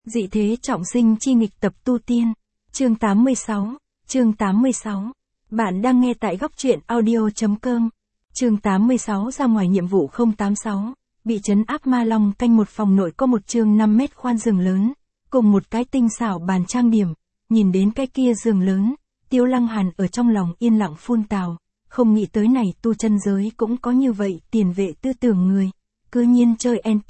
Dị thế trọng sinh chi nghịch tập tu tiên. Chương 86. Chương 86. Bạn đang nghe tại góc truyện audio.com. Chương 86 ra ngoài nhiệm vụ 086. Bị trấn áp Ma Long canh một phòng nội có một chương 5 mét khoan giường lớn, cùng một cái tinh xảo bàn trang điểm. Nhìn đến cái kia giường lớn, Tiêu Lăng Hàn ở trong lòng yên lặng phun tào. Không nghĩ tới này tu chân giới cũng có như vậy tiền vệ tư tưởng người. Cứ nhiên chơi NP.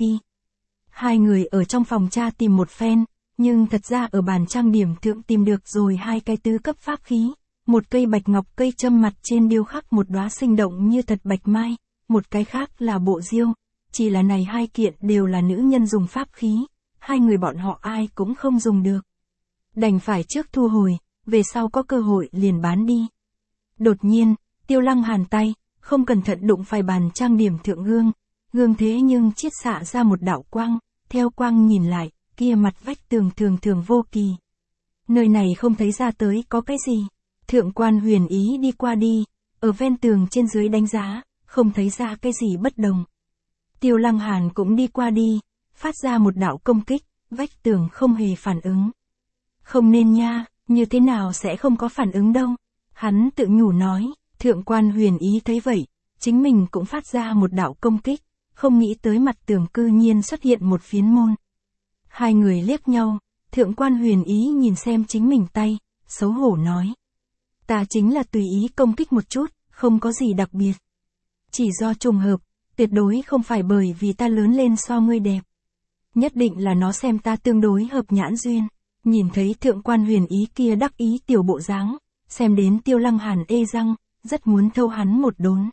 Hai người ở trong phòng tra tìm một phen, nhưng thật ra ở bàn trang điểm thượng tìm được rồi hai cái tứ cấp pháp khí. Một cây bạch ngọc cây châm mặt trên điêu khắc một đóa sinh động như thật bạch mai, một cái khác là bộ diêu. Chỉ là này hai kiện đều là nữ nhân dùng pháp khí, hai người bọn họ ai cũng không dùng được. Đành phải trước thu hồi, về sau có cơ hội liền bán đi. Đột nhiên, Tiêu Lăng Hàn tay, không cẩn thận đụng phải bàn trang điểm thượng gương. Gương thế nhưng chiết xạ ra một đạo quang, theo quang nhìn lại, kia mặt vách tường thường vô kỳ. Nơi này không thấy ra tới có cái gì. Thượng quan Huyền Ý đi qua đi, ở ven tường trên dưới đánh giá, không thấy ra cái gì bất đồng. Tiêu Lăng Hàn cũng đi qua đi, phát ra một đạo công kích, vách tường không hề phản ứng. Không nên nha, như thế nào sẽ không có phản ứng đâu. Hắn tự nhủ nói, thượng quan Huyền Ý thấy vậy, chính mình cũng phát ra một đạo công kích, không nghĩ tới mặt tường cư nhiên xuất hiện một phiến môn. Hai người liếc nhau, thượng quan Huyền Ý nhìn xem chính mình tay, xấu hổ nói. Ta chính là tùy ý công kích một chút, không có gì đặc biệt. Chỉ do trùng hợp, tuyệt đối không phải bởi vì ta lớn lên so ngươi đẹp. Nhất định là nó xem ta tương đối hợp nhãn duyên. Nhìn thấy thượng quan Huyền Ý kia đắc ý tiểu bộ dáng, xem đến Tiêu Lăng Hàn ê răng, rất muốn thâu hắn một đốn.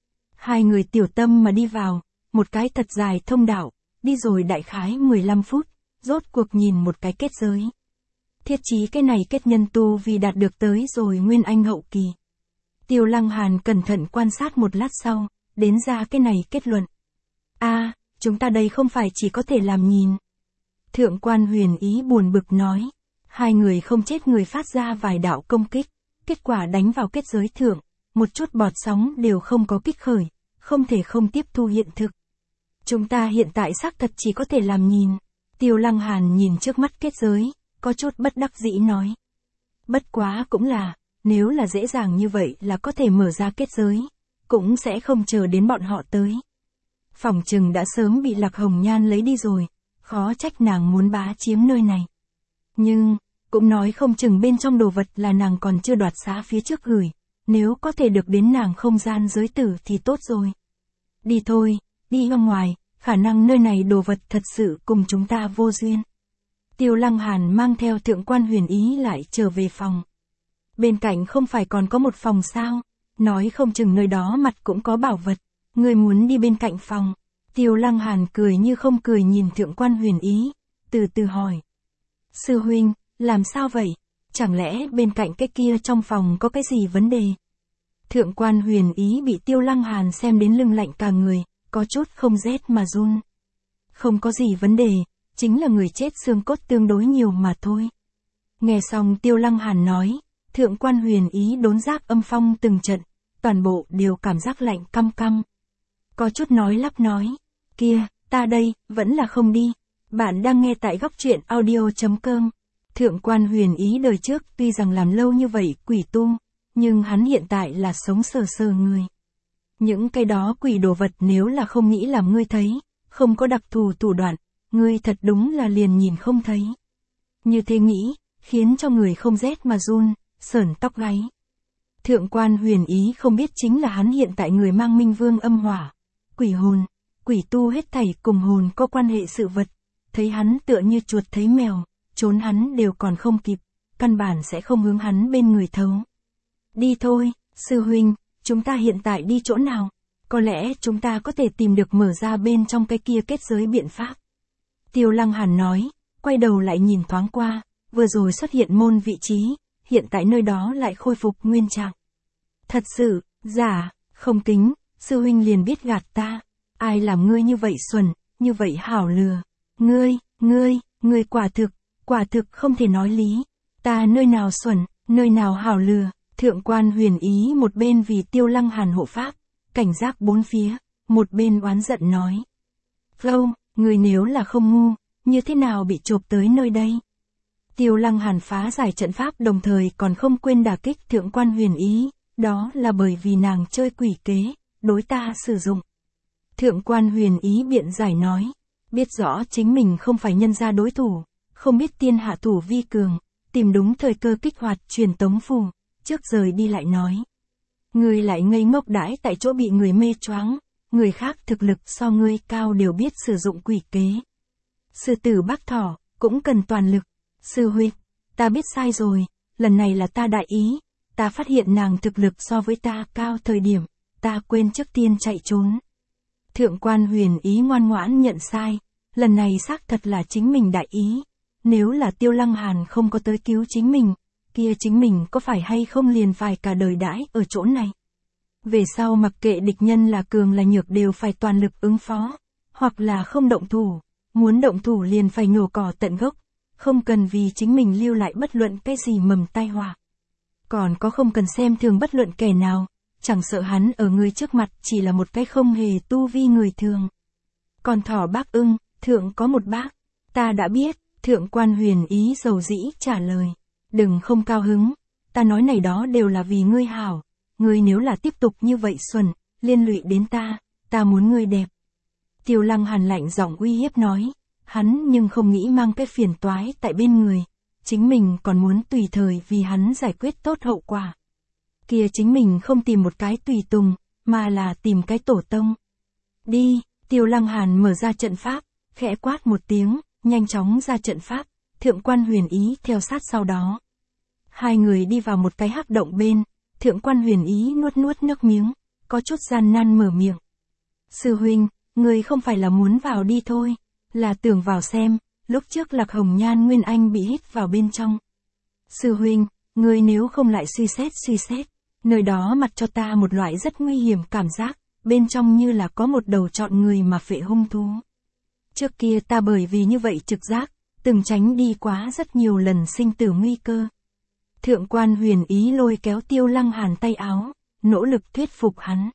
Hai người tiểu tâm mà đi vào, một cái thật dài thông đạo, đi rồi đại khái 15 phút, rốt cuộc nhìn một cái kết giới. Thiết chí cái này kết nhân tu vì đạt được tới rồi nguyên anh hậu kỳ. Tiêu Lăng Hàn cẩn thận quan sát một lát sau, đến ra cái này kết luận. Chúng ta đây không phải chỉ có thể làm nhìn. Thượng quan Huyền Ý buồn bực nói. Hai người không chết người phát ra vài đạo công kích, kết quả đánh vào kết giới thượng, một chút bọt sóng đều không có kích khởi, không thể không tiếp thu hiện thực. Chúng ta hiện tại xác thật chỉ có thể làm nhìn. Tiêu Lăng Hàn nhìn trước mắt kết giới, có chút bất đắc dĩ nói. Bất quá cũng là, nếu là dễ dàng như vậy là có thể mở ra kết giới, cũng sẽ không chờ đến bọn họ tới. Phỏng chừng đã sớm bị Lạc Hồng Nhan lấy đi rồi, khó trách nàng muốn bá chiếm nơi này. Nhưng, cũng nói không chừng bên trong đồ vật là nàng còn chưa đoạt xá phía trước gửi, nếu có thể được đến nàng không gian giới tử thì tốt rồi. Đi thôi, đi ra ngoài, khả năng nơi này đồ vật thật sự cùng chúng ta vô duyên. Tiêu Lăng Hàn mang theo thượng quan Huyền Ý lại trở về phòng. Bên cạnh không phải còn có một phòng sao, nói không chừng nơi đó mặt cũng có bảo vật, người muốn đi bên cạnh phòng. Tiêu Lăng Hàn cười như không cười nhìn thượng quan Huyền Ý, từ từ hỏi. Sư huynh, làm sao vậy? Chẳng lẽ bên cạnh cái kia trong phòng có cái gì vấn đề? Thượng quan Huyền Ý bị Tiêu Lăng Hàn xem đến lưng lạnh cả người, có chút không rét mà run. Không có gì vấn đề, chính là người chết xương cốt tương đối nhiều mà thôi. Nghe xong Tiêu Lăng Hàn nói, thượng quan Huyền Ý đốn giác âm phong từng trận, toàn bộ đều cảm giác lạnh căm căm. Có chút nói lắp nói, kia, ta đây, vẫn là không đi. Bạn đang nghe tại góc truyện audio.com. Thượng quan Huyền Ý đời trước tuy rằng làm lâu như vậy quỷ tu, nhưng hắn hiện tại là sống sờ sờ người. Những cái đó quỷ đồ vật nếu là không nghĩ làm ngươi thấy, không có đặc thù thủ đoạn, ngươi thật đúng là liền nhìn không thấy. Như thế nghĩ, khiến cho người không rét mà run, sởn tóc gáy. Thượng quan Huyền Ý không biết chính là hắn hiện tại người mang minh vương âm hỏa, quỷ hồn, quỷ tu hết thảy cùng hồn có quan hệ sự vật, thấy hắn tựa như chuột thấy mèo, trốn hắn đều còn không kịp, căn bản sẽ không hướng hắn bên người thấu. Đi thôi, sư huynh, chúng ta hiện tại đi chỗ nào? Có lẽ chúng ta có thể tìm được mở ra bên trong cái kia kết giới biện pháp. Tiêu Lăng Hàn nói, quay đầu lại nhìn thoáng qua, vừa rồi xuất hiện môn vị trí, hiện tại nơi đó lại khôi phục nguyên trạng. Thật sự, giả, không kính, sư huynh liền biết gạt ta. Ai làm ngươi như vậy xuẩn, như vậy hảo lừa. Ngươi quả thực không thể nói lý. Ta nơi nào xuẩn, nơi nào hảo lừa. Thượng quan Huyền Ý một bên vì Tiêu Lăng Hàn hộ pháp, cảnh giác bốn phía, một bên oán giận nói. Ngươi nếu là không ngu, như thế nào bị chộp tới nơi đây? Tiêu Lăng Hàn phá giải trận pháp đồng thời còn không quên đả kích Thượng quan Huyền Ý, đó là bởi vì nàng chơi quỷ kế, đối ta sử dụng. Thượng quan Huyền Ý biện giải nói, biết rõ chính mình không phải nhân gia đối thủ, không biết tiên hạ thủ vi cường, tìm đúng thời cơ kích hoạt truyền tống phù, trước rời đi lại nói. Ngươi lại ngây ngốc đãi tại chỗ bị người mê choáng, người khác thực lực so ngươi cao đều biết sử dụng quỷ kế. Sư tử Bắc Thỏ, cũng cần toàn lực. Sư huynh, ta biết sai rồi, lần này là ta đại ý, ta phát hiện nàng thực lực so với ta cao thời điểm, ta quên trước tiên chạy trốn. Thượng quan Huyền Ý ngoan ngoãn nhận sai, lần này xác thật là chính mình đại ý, nếu là Tiêu Lăng Hàn không có tới cứu chính mình, kia chính mình có phải hay không liền phải cả đời đãi ở chỗ này. Về sau mặc kệ địch nhân là cường là nhược đều phải toàn lực ứng phó, hoặc là không động thủ, muốn động thủ liền phải nhổ cỏ tận gốc, không cần vì chính mình lưu lại bất luận cái gì mầm tai họa. Còn có không cần xem thường bất luận kẻ nào, chẳng sợ hắn ở người trước mặt chỉ là một cái không hề tu vi người thường. Còn thỏ bác ưng, thượng có một bác, ta đã biết, Thượng quan Huyền Ý dầu dĩ trả lời. Đừng không cao hứng, ta nói này đó đều là vì ngươi hảo, ngươi nếu là tiếp tục như vậy xuẩn, liên lụy đến ta muốn ngươi đẹp. Tiêu Lăng Hàn lạnh giọng uy hiếp nói, hắn nhưng không nghĩ mang cái phiền toái tại bên người, chính mình còn muốn tùy thời vì hắn giải quyết tốt hậu quả. Kia chính mình không tìm một cái tùy tùng, mà là tìm cái tổ tông. Đi, Tiêu Lăng Hàn mở ra trận pháp, khẽ quát một tiếng, nhanh chóng ra trận pháp, Thượng quan Huyền Ý theo sát sau đó. Hai người đi vào một cái hắc động bên, Thượng quan Huyền Ý nuốt nuốt nước miếng, có chút gian nan mở miệng. Sư huynh, người không phải là muốn vào đi thôi, là tưởng vào xem, lúc trước Lạc Hồng Nhan Nguyên Anh bị hít vào bên trong. Sư huynh, người nếu không lại suy xét, nơi đó mặt cho ta một loại rất nguy hiểm cảm giác, bên trong như là có một đầu trọn người mà phệ hung thú. Trước kia ta bởi vì như vậy trực giác, từng tránh đi quá rất nhiều lần sinh tử nguy cơ. Thượng quan Huyền Ý lôi kéo Tiêu Lăng Hàn tay áo, nỗ lực thuyết phục hắn.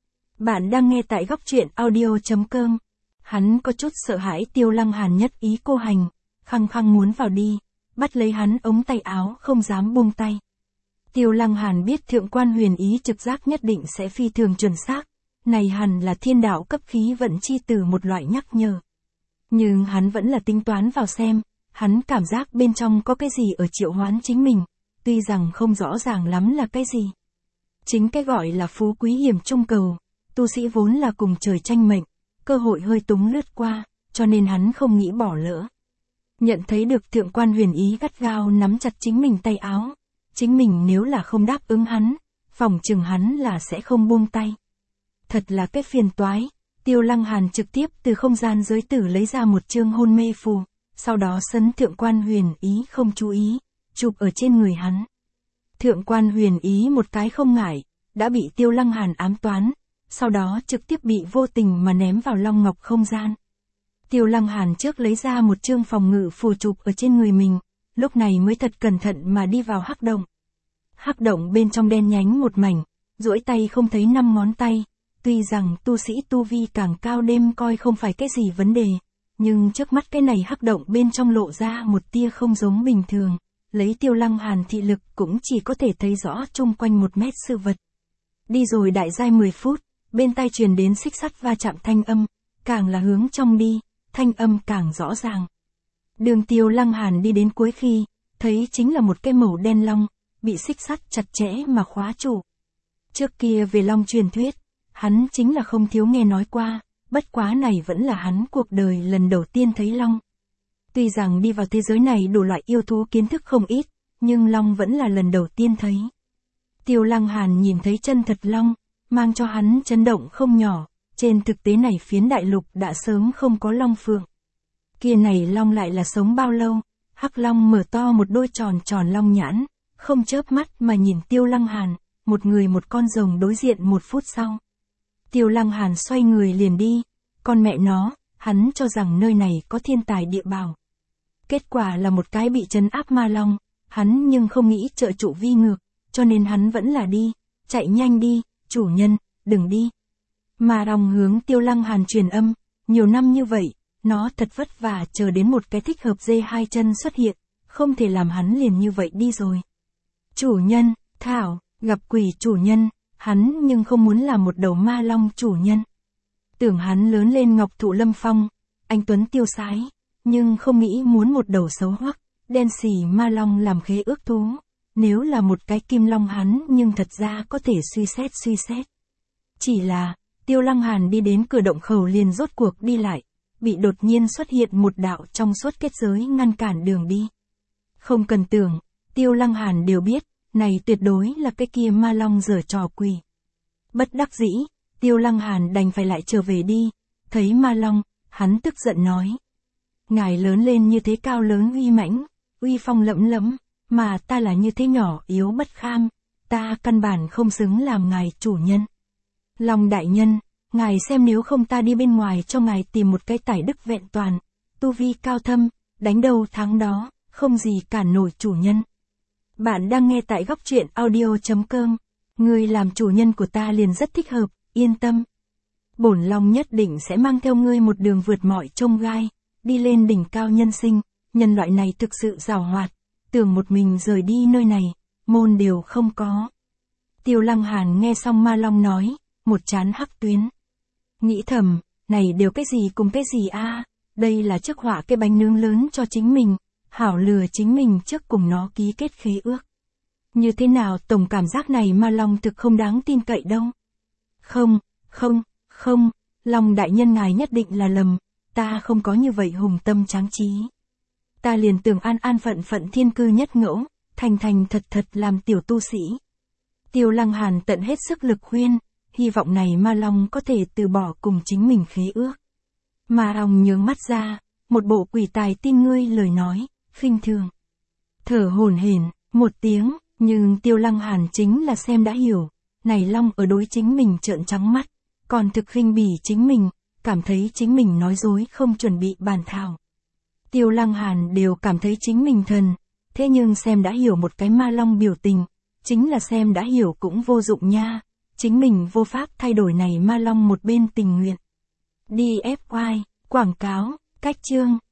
Bạn đang nghe tại góc truyện audio.com. Hắn có chút sợ hãi Tiêu Lăng Hàn nhất ý cô hành, khăng khăng muốn vào đi, bắt lấy hắn ống tay áo không dám buông tay. Tiêu Lăng Hàn biết Thượng quan Huyền Ý trực giác nhất định sẽ phi thường chuẩn xác, này hẳn là thiên đạo cấp khí vận chi từ một loại nhắc nhở. Nhưng hắn vẫn là tính toán vào xem, hắn cảm giác bên trong có cái gì ở triệu hoán chính mình, tuy rằng không rõ ràng lắm là cái gì. Chính cái gọi là phú quý hiểm trung cầu, tu sĩ vốn là cùng trời tranh mệnh, cơ hội hơi túng lướt qua, cho nên hắn không nghĩ bỏ lỡ. Nhận thấy được Thượng quan Huyền Ý gắt gao nắm chặt chính mình tay áo, chính mình nếu là không đáp ứng hắn, phỏng chừng hắn là sẽ không buông tay. Thật là cái phiền toái. Tiêu Lăng Hàn trực tiếp từ không gian giới tử lấy ra một chương hôn mê phù, sau đó sấn Thượng quan Huyền Ý không chú ý, chụp ở trên người hắn. Thượng quan Huyền Ý một cái không ngại, đã bị Tiêu Lăng Hàn ám toán, sau đó trực tiếp bị vô tình mà ném vào long ngọc không gian. Tiêu Lăng Hàn trước lấy ra một chương phòng ngự phù chụp ở trên người mình, lúc này mới thật cẩn thận mà đi vào hắc động. Hắc động bên trong đen nhánh một mảnh, duỗi tay không thấy 5 ngón tay. Tuy rằng tu sĩ tu vi càng cao đêm coi không phải cái gì vấn đề, nhưng trước mắt cái này hắc động bên trong lộ ra một tia không giống bình thường, lấy Tiêu Lăng Hàn thị lực cũng chỉ có thể thấy rõ chung quanh 1 mét sự vật. Đi rồi đại giai 10 phút, bên tai truyền đến xích sắt va chạm thanh âm, càng là hướng trong đi, thanh âm càng rõ ràng. Đường Tiêu Lăng Hàn đi đến cuối khi, thấy chính là một cái màu đen long, bị xích sắt chặt chẽ mà khóa trụ. Trước kia về long truyền thuyết, hắn chính là không thiếu nghe nói qua, bất quá này vẫn là hắn cuộc đời lần đầu tiên thấy long. Tuy rằng đi vào thế giới này đủ loại yêu thú kiến thức không ít, nhưng long vẫn là lần đầu tiên thấy. Tiêu Lăng Hàn nhìn thấy chân thật long, mang cho hắn chấn động không nhỏ, trên thực tế này phiến đại lục đã sớm không có long phượng. Kia này long lại là sống bao lâu, hắc long mở to một đôi tròn tròn long nhãn, không chớp mắt mà nhìn Tiêu Lăng Hàn, một người một con rồng đối diện 1 phút sau. Tiêu Lăng Hàn xoay người liền đi, con mẹ nó, hắn cho rằng nơi này có thiên tài địa bảo. Kết quả là một cái bị trấn áp ma long, hắn nhưng không nghĩ trợ trụ vi ngược, cho nên hắn vẫn là đi, chạy nhanh đi, chủ nhân, đừng đi. Ma long hướng Tiêu Lăng Hàn truyền âm, nhiều năm như vậy, nó thật vất vả chờ đến một cái thích hợp dê hai chân xuất hiện, không thể làm hắn liền như vậy đi rồi. Chủ nhân, Thảo, gặp quỷ chủ nhân, hắn nhưng không muốn làm một đầu ma long chủ nhân. Tưởng hắn lớn lên ngọc thụ lâm phong, anh tuấn tiêu sái, nhưng không nghĩ muốn một đầu xấu hoắc, đen xì ma long làm khế ước thú. Nếu là một cái kim long hắn nhưng thật ra có thể suy xét. Chỉ là, Tiêu Lăng Hàn đi đến cửa động khẩu liền rốt cuộc đi lại, bị đột nhiên xuất hiện một đạo trong suốt kết giới ngăn cản đường đi. Không cần tưởng, Tiêu Lăng Hàn đều biết, này tuyệt đối là cái kia ma long giở trò quỷ. Bất đắc dĩ, Tiêu Lăng Hàn đành phải lại trở về đi, thấy ma long, hắn tức giận nói. Ngài lớn lên như thế cao lớn uy mãnh, uy phong lẫm lẫm, mà ta là như thế nhỏ yếu bất kham, ta căn bản không xứng làm ngài chủ nhân. Long đại nhân, ngài xem nếu không ta đi bên ngoài cho ngài tìm một cái tài đức vẹn toàn, tu vi cao thâm, đánh đầu thắng đó, không gì cản nổi chủ nhân. Bạn đang nghe tại góc truyện audio.com, ngươi làm chủ nhân của ta liền rất thích hợp, yên tâm. Bổn long nhất định sẽ mang theo ngươi một đường vượt mọi chông gai, đi lên đỉnh cao nhân sinh, nhân loại này thực sự giàu hoạt, tưởng một mình rời đi nơi này, môn đều không có. Tiêu Lăng Hàn nghe xong ma long nói, một trán hắc tuyến. Nghĩ thầm, này đều cái gì cùng cái gì a? Đây là trước họa cái bánh nướng lớn cho chính mình, hảo lừa chính mình trước cùng nó ký kết khế ước. Như thế nào tổng cảm giác này ma long thực không đáng tin cậy đâu. Không, Long đại nhân ngài nhất định là lầm, ta không có như vậy hùng tâm tráng trí. Ta liền tưởng an phận thiên cư nhất ngẫu, thành thật làm tiểu tu sĩ. Tiêu Lăng Hàn tận hết sức lực khuyên, hy vọng này ma long có thể từ bỏ cùng chính mình khế ước. Ma long nhướng mắt ra, một bộ quỷ tài tin ngươi lời nói, khinh thường. Thở hổn hển, một tiếng, nhưng Tiêu Lăng Hàn chính là xem đã hiểu, này long ở đối chính mình trợn trắng mắt, còn thực khinh bỉ chính mình, cảm thấy chính mình nói dối không chuẩn bị bàn thảo. Tiêu Lăng Hàn đều cảm thấy chính mình thần, thế nhưng xem đã hiểu một cái ma long biểu tình, chính là xem đã hiểu cũng vô dụng nha, chính mình vô pháp thay đổi này ma long một bên tình nguyện. DFY, quảng cáo, cách chương.